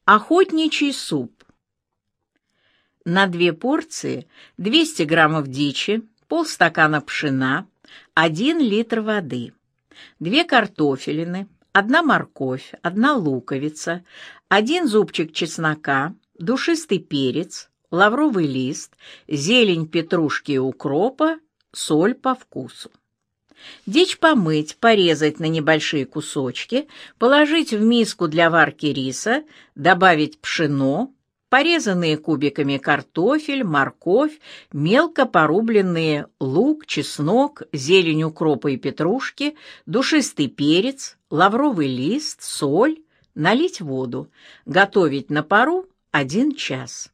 Охотничий суп. На 2 порции 200 граммов дичи, полстакана пшена, 1 литр воды, 2 картофелины, 1 морковь, 1 луковица, 1 зубчик чеснока, душистый перец, лавровый лист, зелень петрушки и укропа, соль по вкусу. Дичь помыть, порезать на небольшие кусочки, положить в миску для варки риса, добавить пшено, порезанные кубиками картофель, морковь, мелко порубленные лук, чеснок, зелень укропа и петрушки, душистый перец, лавровый лист, соль, налить воду, готовить на пару 1 час.